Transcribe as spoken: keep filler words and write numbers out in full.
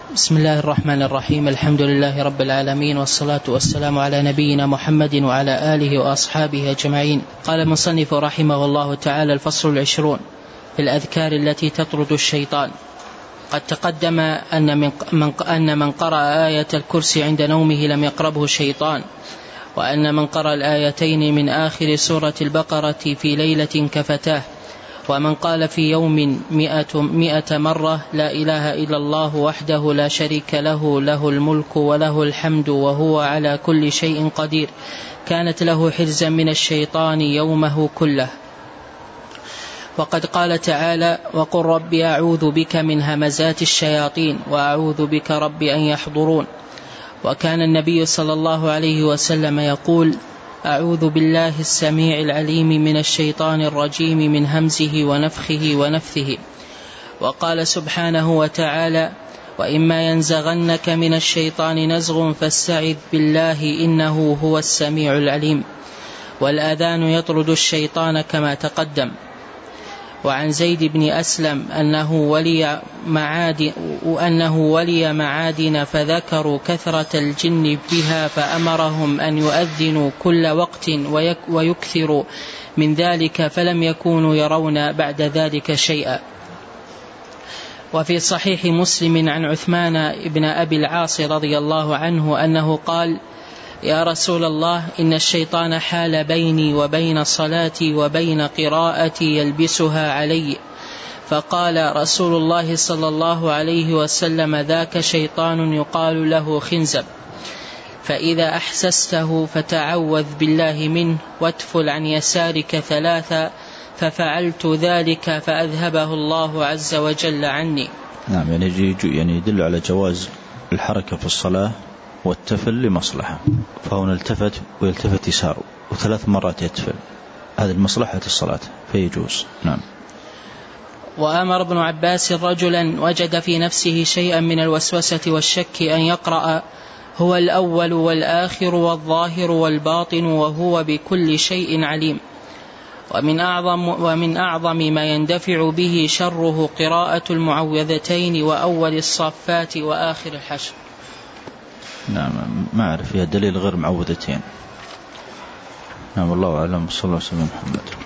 بسم الله الرحمن الرحيم. الحمد لله رب العالمين، والصلاة والسلام على نبينا محمد وعلى آله وأصحابه أجمعين. قال المصنف رحمه الله تعالى: الفصل العشرون في الأذكار التي تطرد الشيطان. قد تقدم أن من, من, أن من قرأ آية الكرسي عند نومه لم يقربه الشيطان، وأن من قرأ الآيتين من آخر سورة البقرة في ليلة كفتاه، ومن قال في يوم مئة, مئة مرة لا إله إلا الله وحده لا شريك له له الملك وله الحمد وهو على كل شيء قدير كانت له حرزا من الشيطان يومه كله. وقد قال تعالى: وقل رب أعوذ بك من همزات الشياطين وأعوذ بك رب أن يحضرون. وكان النبي صلى الله عليه وسلم يقول: أعوذ بالله السميع العليم من الشيطان الرجيم من همزه ونفخه ونفثه. وقال سبحانه وتعالى: وإما ينزغنك من الشيطان نزغ فاستعذ بالله إنه هو السميع العليم. والآذان يطرد الشيطان كما تقدم. وعن زيد بن أسلم أنه ولي معادن, وأنه ولي معادن فذكروا كثرة الجن بها فأمرهم أن يؤذنوا كل وقت ويكثروا من ذلك، فلم يكونوا يرون بعد ذلك شيئا. وفي صحيح مسلم عن عثمان بن أبي العاص رضي الله عنه أنه قال: يا رسول الله، إن الشيطان حال بيني وبين صلاتي وبين قراءتي يلبسها علي. فقال رسول الله صلى الله عليه وسلم: ذاك شيطان يقال له خنزب، فإذا أحسسته فتعوذ بالله منه واتفل عن يسارك ثلاثا. ففعلت ذلك فأذهبه الله عز وجل عني. نعم، يعني يعني يدل على جواز الحركة في الصلاة والتفل لمصلحة، فهنا التفت ويلتفت يساره وثلاث مرات يتفل، هذه المصلحة الصلاة فيجوز. نعم. وأمر ابن عباس رجلا وجد في نفسه شيئا من الوسوسة والشك أن يقرأ: هو الأول والآخر والظاهر والباطن وهو بكل شيء عليم. ومن أعظم, ومن أعظم ما يندفع به شره قراءة المعوذتين وأول الصافات وآخر الحشر. نعم، ما أعرف فيها دليل غير معوذتين. نعم، والله أعلم. صلى الله عليه وسلم محمد.